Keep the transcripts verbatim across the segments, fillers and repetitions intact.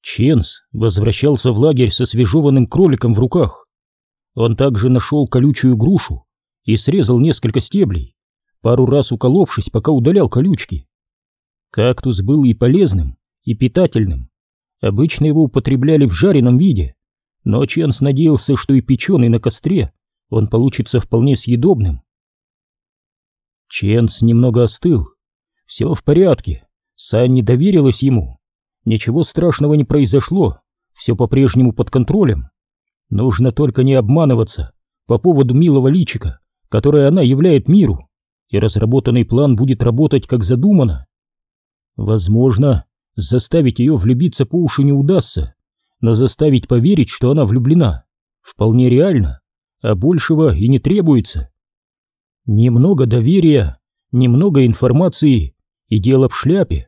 Ченс возвращался в лагерь со свежеванным кроликом в руках. Он также нашел колючую грушу и срезал несколько стеблей, пару раз уколовшись, пока удалял колючки. Кактус был и полезным, и питательным. Обычно его употребляли в жареном виде, но Ченс надеялся, что и печеный на костре он получится вполне съедобным. Ченс немного остыл. Все в порядке, Санни доверилась ему. Ничего страшного не произошло, все по-прежнему под контролем. Нужно только не обманываться по поводу милого личика, которое она являет миру, и разработанный план будет работать как задумано. Возможно, заставить ее влюбиться по уши не удастся, но заставить поверить, что она влюблена, вполне реально, а большего и не требуется. Немного доверия, немного информации, и дело в шляпе.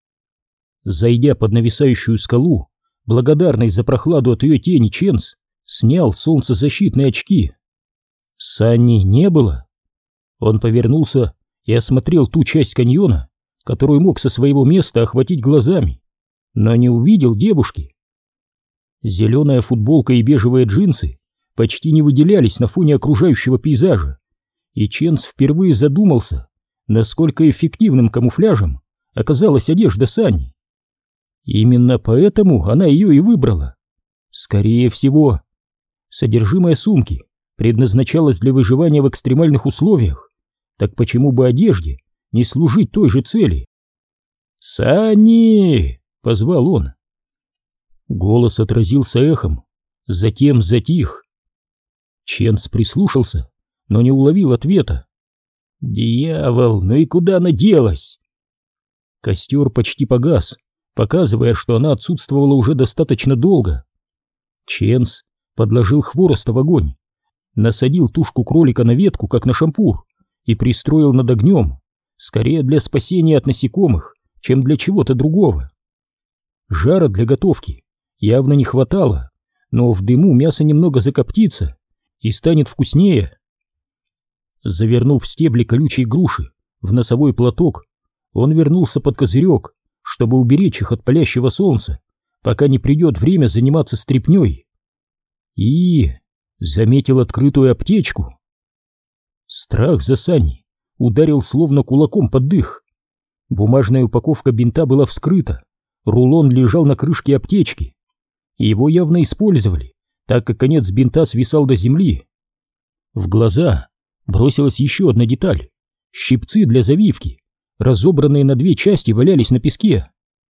Зайдя под нависающую скалу, благодарный за прохладу от ее тени, Ченс снял солнцезащитные очки. Санни не было. Он повернулся и осмотрел ту часть каньона, которую мог со своего места охватить глазами, но не увидел девушки. Зеленая футболка и бежевые джинсы почти не выделялись на фоне окружающего пейзажа, и Ченс впервые задумался, насколько эффективным камуфляжем оказалась одежда Санни. Именно поэтому она ее и выбрала. Скорее всего, содержимое сумки предназначалось для выживания в экстремальных условиях, так почему бы одежде не служить той же цели? «Санни!» — позвал он. Голос отразился эхом, затем затих. Ченс прислушался, но не уловил ответа. «Дьявол, ну и куда она делась?» Костер почти погас, показывая, что она отсутствовала уже достаточно долго. Ченс подложил хвороста в огонь, насадил тушку кролика на ветку, как на шампур, и пристроил над огнем, скорее для спасения от насекомых, чем для чего-то другого. Жара для готовки явно не хватало, но в дыму мясо немного закоптится и станет вкуснее. Завернув стебли колючей груши в носовой платок, он вернулся под козырек, чтобы уберечь их от палящего солнца, пока не придет время заниматься стряпней. И заметил открытую аптечку. Страх за Санни ударил словно кулаком под дых. Бумажная упаковка бинта была вскрыта, рулон лежал на крышке аптечки. Его явно использовали, так как конец бинта свисал до земли. В глаза бросилась еще одна деталь — щипцы для завивки, разобранные на две части, валялись на песке.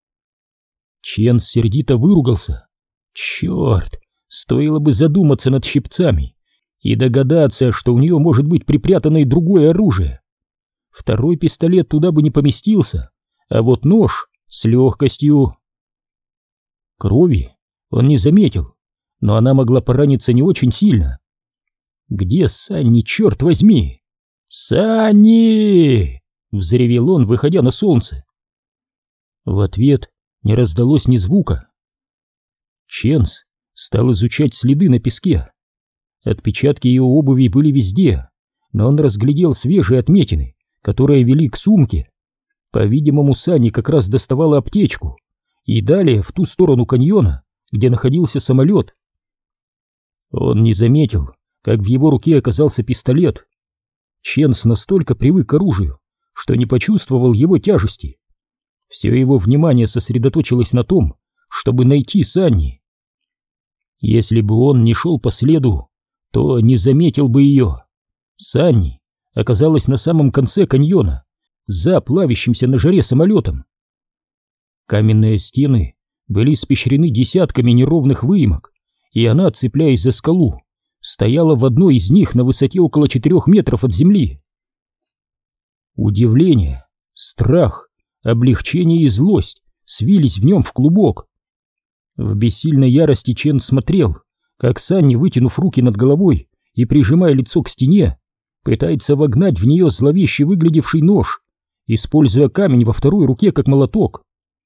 Ченс сердито выругался. Черт, стоило бы задуматься над щипцами и догадаться, что у нее может быть припрятано и другое оружие. Второй пистолет туда бы не поместился, а вот нож с легкостью. Крови он не заметил, но она могла пораниться не очень сильно. Где Санни, черт возьми? «Санни!» — взревел он, выходя на солнце. В ответ не раздалось ни звука. Ченс стал изучать следы на песке. Отпечатки ее обуви были везде, но он разглядел свежие отметины, которые вели к сумке. По-видимому, Санни как раз доставала аптечку, и далее в ту сторону каньона, где находился самолет. Он не заметил, как в его руке оказался пистолет. Ченс настолько привык к оружию, что не почувствовал его тяжести. Все его внимание сосредоточилось на том, чтобы найти Санни. Если бы он не шел по следу, то не заметил бы ее. Санни оказалась на самом конце каньона, за плавящимся на жаре самолетом. Каменные стены были испещрены десятками неровных выемок, и она, цепляясь за скалу, стояла в одной из них на высоте около четырех метров от земли. Удивление, страх, облегчение и злость свились в нем в клубок. В бессильной ярости Чен смотрел, как Санни, вытянув руки над головой и прижимая лицо к стене, пытается вогнать в нее зловеще выглядевший нож, используя камень во второй руке как молоток.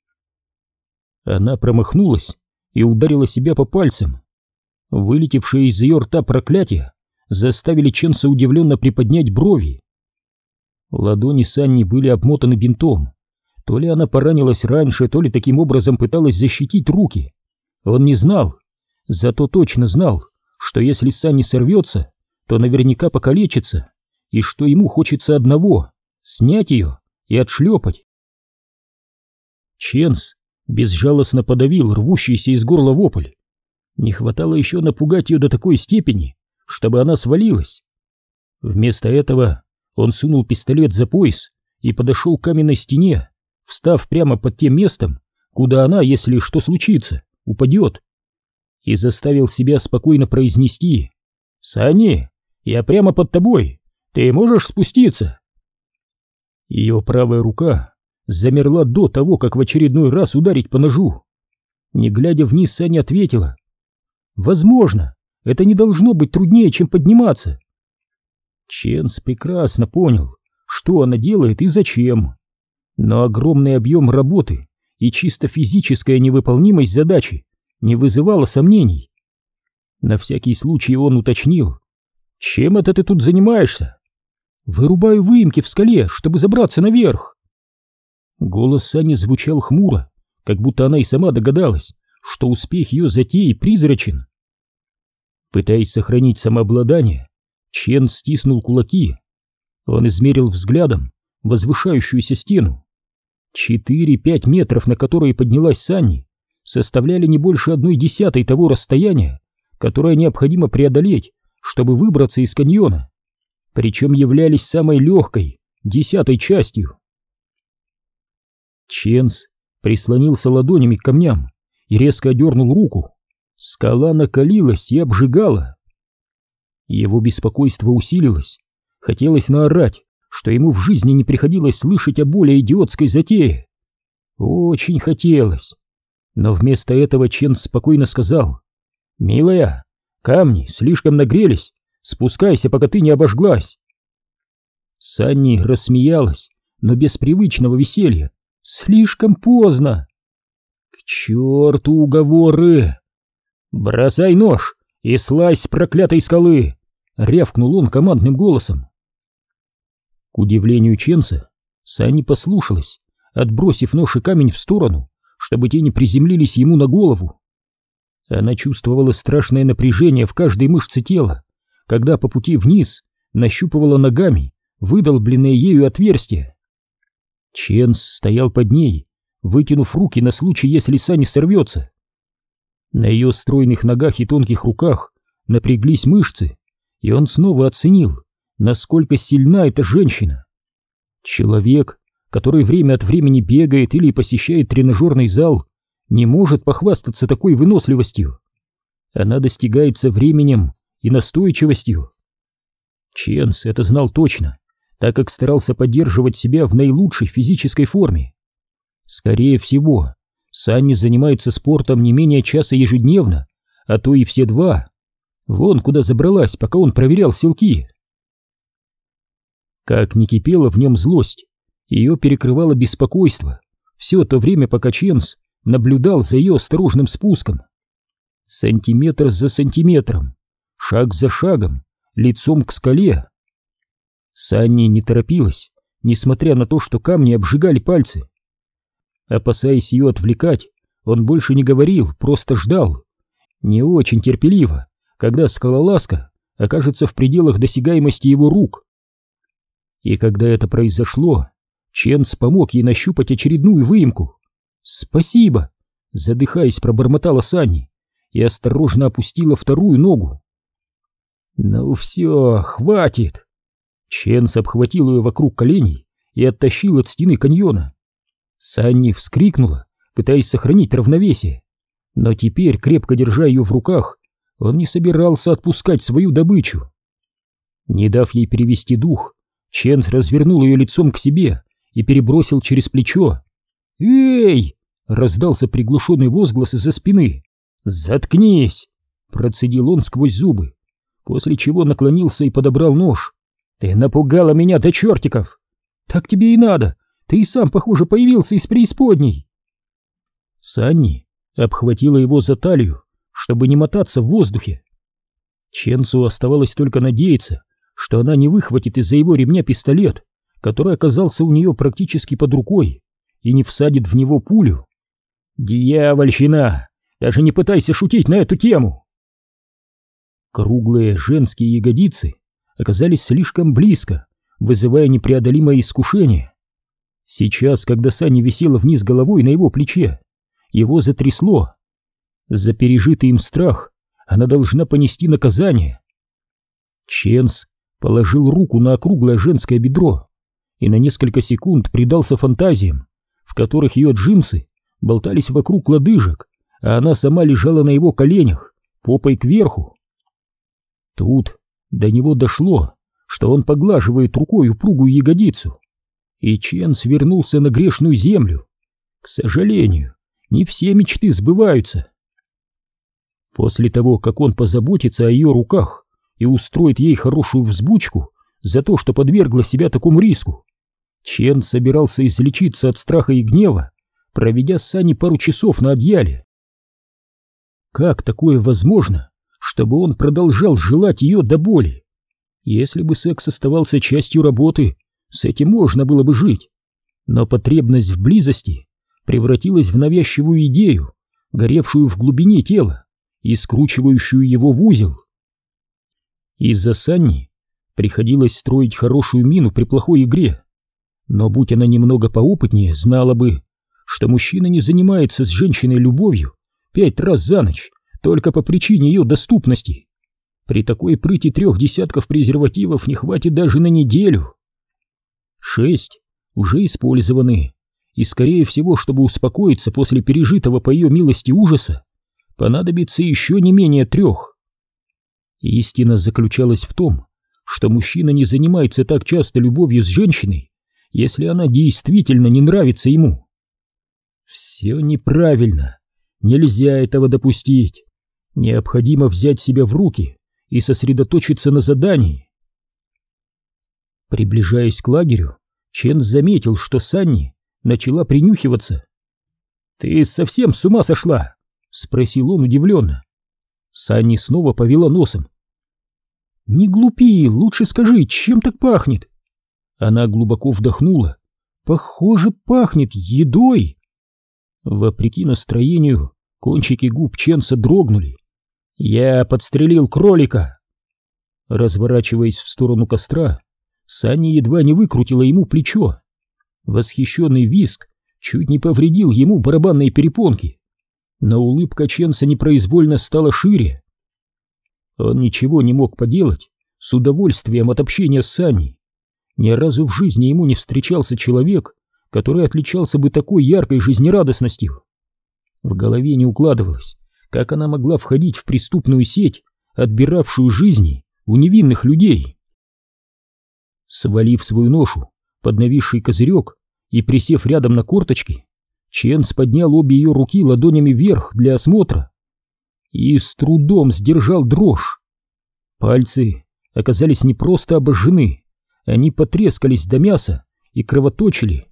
Она промахнулась и ударила себя по пальцам. Вылетевшие из ее рта проклятия заставили Ченса удивленно приподнять брови. Ладони Санни были обмотаны бинтом. То ли она поранилась раньше, то ли таким образом пыталась защитить руки. он не знал, зато точно знал, что если Санни сорвется, то наверняка покалечится, и что ему хочется одного — снять ее и отшлепать. Ченс безжалостно подавил рвущийся из горла вопль. Не хватало еще напугать ее до такой степени, чтобы она свалилась. Вместо этого он сунул пистолет за пояс и подошел к каменной стене, встав прямо под тем местом, куда она, если что случится, упадет, и заставил себя спокойно произнести: «Санни, я прямо под тобой, ты можешь спуститься?» Ее правая рука замерла до того, как в очередной раз ударить по ножу. Не глядя вниз, Саня ответила: «Возможно, это не должно быть труднее, чем подниматься». Ченс прекрасно понял, что она делает и зачем, но огромный объем работы и чисто физическая невыполнимость задачи не вызывала сомнений. На всякий случай он уточнил: «Чем это ты тут занимаешься?» «Вырубаю выемки в скале, чтобы забраться наверх». Голос Сани звучал хмуро, как будто она и сама догадалась, что успех ее затеи призрачен. Пытаясь сохранить самообладание, Чен стиснул кулаки. Он измерил взглядом возвышающуюся стену. Четыре-пять метров, на которые поднялась Санни, составляли не больше одной десятой того расстояния, которое необходимо преодолеть, чтобы выбраться из каньона, причем являлись самой легкой, десятой частью. Ченс прислонился ладонями к камням и резко одернул руку. Скала накалилась и обжигала. Его беспокойство усилилось. Хотелось наорать, что ему в жизни не приходилось слышать о более идиотской затее. Очень хотелось. Но вместо этого Чен спокойно сказал: «Милая, камни слишком нагрелись, спускайся, пока ты не обожглась». Санни рассмеялась, но без привычного веселья. «Слишком поздно». «К черту уговоры!» «Бросай нож и слазь с проклятой скалы!» — рявкнул он командным голосом. К удивлению Ченса, Санни послушалась, отбросив нож и камень в сторону, чтобы те не приземлились ему на голову. Она чувствовала страшное напряжение в каждой мышце тела, когда по пути вниз нащупывала ногами выдолбленные ею отверстия. Ченс стоял под ней, вытянув руки на случай, если Санни сорвется. На ее стройных ногах и тонких руках напряглись мышцы, и он снова оценил, насколько сильна эта женщина. Человек, который время от времени бегает или посещает тренажерный зал, не может похвастаться такой выносливостью. Она достигается временем и настойчивостью. Ченс это знал точно, так как старался поддерживать себя в наилучшей физической форме. Скорее всего, Санни занимается спортом не менее часа ежедневно, а то и все два. Вон куда забралась, пока он проверял селки. Как ни кипела в нем злость, ее перекрывало беспокойство все то время, пока Ченс наблюдал за ее осторожным спуском. Сантиметр за сантиметром, шаг за шагом, лицом к скале. Санни не торопилась, несмотря на то, что камни обжигали пальцы. Опасаясь ее отвлекать, он больше не говорил, просто ждал. Не очень терпеливо, когда скалолазка окажется в пределах досягаемости его рук. И когда это произошло, Ченс помог ей нащупать очередную выемку. «Спасибо!» — задыхаясь, пробормотала Санни и осторожно опустила вторую ногу. «Ну все, хватит!» Ченс обхватил ее вокруг коленей и оттащил от стены каньона. Санни вскрикнула, пытаясь сохранить равновесие, но теперь, крепко держа ее в руках, он не собирался отпускать свою добычу. Не дав ей перевести дух, Ченс развернул ее лицом к себе и перебросил через плечо. «Эй!» — раздался приглушенный возглас из-за спины. «Заткнись!» — процедил он сквозь зубы, после чего наклонился и подобрал нож. «Ты напугала меня до чертиков!» «Так тебе и надо! Ты и сам, похоже, появился из преисподней!» Санни обхватила его за талию, чтобы не мотаться в воздухе. Ченсу оставалось только надеяться, что она не выхватит из-за его ремня пистолет, который оказался у нее практически под рукой, и не всадит в него пулю. «Дьявольщина! Даже не пытайся шутить на эту тему!» Круглые женские ягодицы оказались слишком близко, вызывая непреодолимое искушение. Сейчас, когда Санни висела вниз головой на его плече, его затрясло. За пережитый им страх она должна понести наказание. Ченс положил руку на округлое женское бедро и на несколько секунд предался фантазиям, в которых ее джинсы болтались вокруг лодыжек, а она сама лежала на его коленях, попой кверху. Тут до него дошло, что он поглаживает рукой упругую ягодицу, и Ченс вернулся на грешную землю. К сожалению, не все мечты сбываются. После того, как он позаботится о ее руках и устроит ей хорошую взбучку за то, что подвергла себя такому риску, Ченс собирался излечиться от страха и гнева, проведя с Санни пару часов на одеяле. Как такое возможно, чтобы он продолжал желать ее до боли? Если бы секс оставался частью работы, с этим можно было бы жить. Но потребность в близости превратилась в навязчивую идею, горевшую в глубине тела и скручивающую его в узел. Из-за Санни приходилось строить хорошую мину при плохой игре, но будь она немного поопытнее, знала бы, что мужчина не занимается с женщиной любовью пять раз за ночь только по причине ее доступности. При такой прыти трех десятков презервативов не хватит даже на неделю. Шесть уже использованы, и, скорее всего, чтобы успокоиться после пережитого по ее милости ужаса, понадобится еще не менее трех. Истина заключалась в том, что мужчина не занимается так часто любовью с женщиной, если она действительно не нравится ему. Все неправильно, нельзя этого допустить. Необходимо взять себя в руки и сосредоточиться на задании. Приближаясь к лагерю, Ченс заметил, что Санни начала принюхиваться. «Ты совсем с ума сошла?» — спросил он удивленно. Санни снова повела носом. «Не глупи, лучше скажи, чем так пахнет?» Она глубоко вдохнула. «Похоже, пахнет едой». Вопреки настроению, кончики губ Ченса дрогнули. «Я подстрелил кролика!» Разворачиваясь в сторону костра, Санни едва не выкрутила ему плечо. Восхищенный визг чуть не повредил ему барабанные перепонки, но улыбка Ченса непроизвольно стала шире. Он ничего не мог поделать с удовольствием от общения с Санни. Ни разу в жизни ему не встречался человек, который отличался бы такой яркой жизнерадостностью. В голове не укладывалось, как она могла входить в преступную сеть, отбиравшую жизни у невинных людей. Свалив свою ношу под нависший козырек и присев рядом на корточки, Ченс поднял обе ее руки ладонями вверх для осмотра и с трудом сдержал дрожь. Пальцы оказались не просто обожжены, они потрескались до мяса и кровоточили.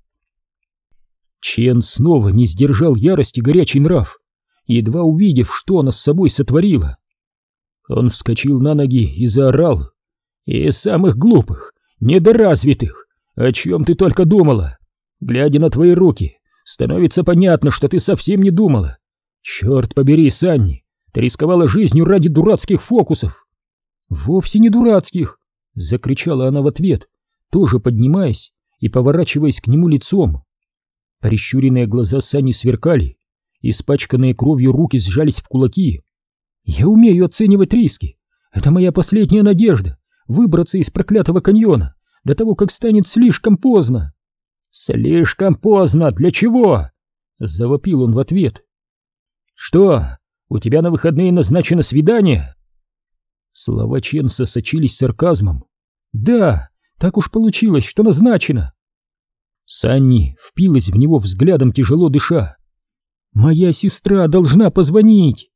Ченс снова не сдержал ярости горячий нрав, едва увидев, что она с собой сотворила. Он вскочил на ноги и заорал: «Из самых глупых, недоразвитых! О чем ты только думала? Глядя на твои руки, становится понятно, что ты совсем не думала. Черт побери, Санни, ты рисковала жизнью ради дурацких фокусов!» «Вовсе не дурацких!» — закричала она в ответ, тоже поднимаясь и поворачиваясь к нему лицом. Прищуренные глаза Санни сверкали, испачканные кровью руки сжались в кулаки. «Я умею оценивать риски. Это моя последняя надежда — выбраться из проклятого каньона до того, как станет слишком поздно». «Слишком поздно? Для чего?» — завопил он в ответ. «Что, у тебя на выходные назначено свидание?» Слова Ченса сочились сарказмом. «Да, так уж получилось, что назначено». Санни впилась в него взглядом, тяжело дыша. «Моя сестра должна позвонить!»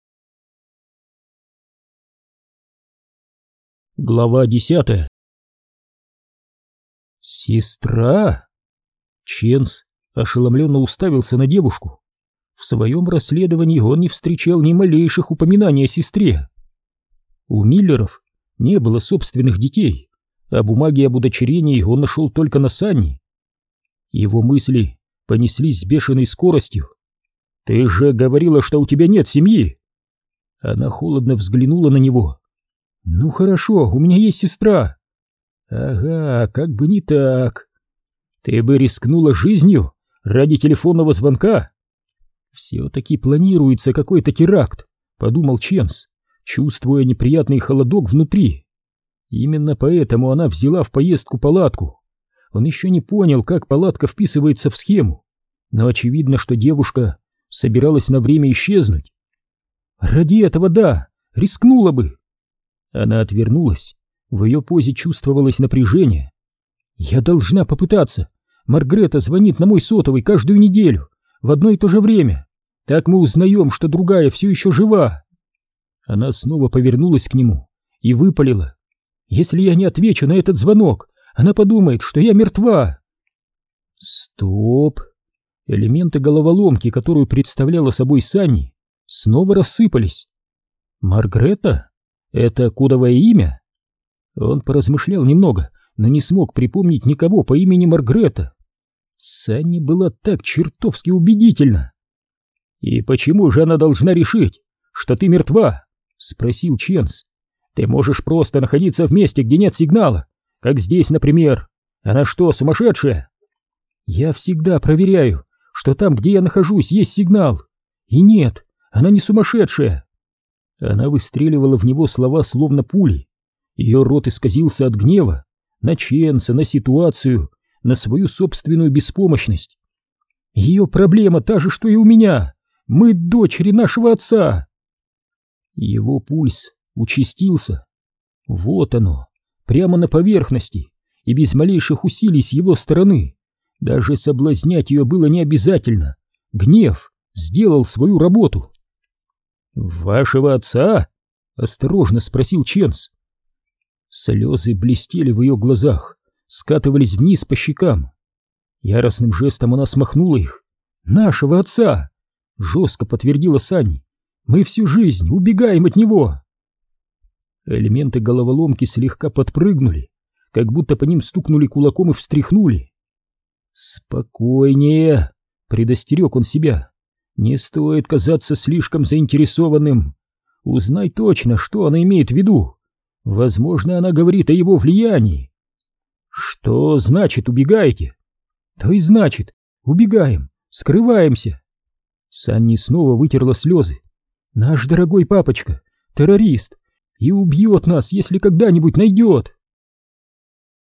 Глава десятая. «Сестра?» Ченс ошеломленно уставился на девушку. В своем расследовании он не встречал ни малейших упоминаний о сестре. У Миллеров не было собственных детей, а бумаги об удочерении он нашел только на Санни. Его мысли понеслись с бешеной скоростью. Ты же говорила, что у тебя нет семьи. Она холодно взглянула на него. Ну хорошо, у меня есть сестра. Ага, как бы не так. Ты бы рискнула жизнью ради телефонного звонка? Все-таки планируется какой-то теракт, подумал Ченс, чувствуя неприятный холодок внутри. Именно поэтому она взяла в поездку палатку. Он еще не понял, как палатка вписывается в схему, но очевидно, что девушка собиралась на время исчезнуть. Ради этого, да, рискнула бы. Она отвернулась, в ее позе чувствовалось напряжение. Я должна попытаться. Маргрета звонит на мой сотовый каждую неделю, в одно и то же время. Так мы узнаем, что другая все еще жива. Она снова повернулась к нему и выпалила. Если я не отвечу на этот звонок, она подумает, что я мертва. Стоп. Элементы головоломки, которую представляла собой Санни, снова рассыпались. Маргрета? Это кодовое имя? Он поразмышлял немного, но не смог припомнить никого по имени Маргрета. Санни была так чертовски убедительна. «И почему же она должна решить, что ты мертва?» — спросил Ченс. «Ты можешь просто находиться в месте, где нет сигнала, как здесь, например. Она что, сумасшедшая?» «Я всегда проверяю, что там, где я нахожусь, есть сигнал. И нет, она не сумасшедшая». Она выстреливала в него слова словно пули. Ее рот исказился от гнева на Ченса, на ситуацию, на свою собственную беспомощность. «Ее проблема та же, что и у меня. Мы дочери нашего отца». Его пульс участился. Вот оно, прямо на поверхности, и без малейших усилий с его стороны. Даже соблазнять ее было не обязательно. Гнев сделал свою работу. «Вашего отца?» — осторожно спросил Ченс. Слезы блестели в ее глазах, скатывались вниз по щекам. Яростным жестом она смахнула их. «Нашего отца!» — жестко подтвердила Санни. «Мы всю жизнь убегаем от него!» Элементы головоломки слегка подпрыгнули, как будто по ним стукнули кулаком и встряхнули. «Спокойнее!» — предостерег он себя. «Не стоит казаться слишком заинтересованным. Узнай точно, что она имеет в виду. Возможно, она говорит о его влиянии». «Что значит убегаете?» «То и значит, убегаем, скрываемся». Санни снова вытерла слезы. «Наш дорогой папочка — террорист и убьет нас, если когда-нибудь найдет».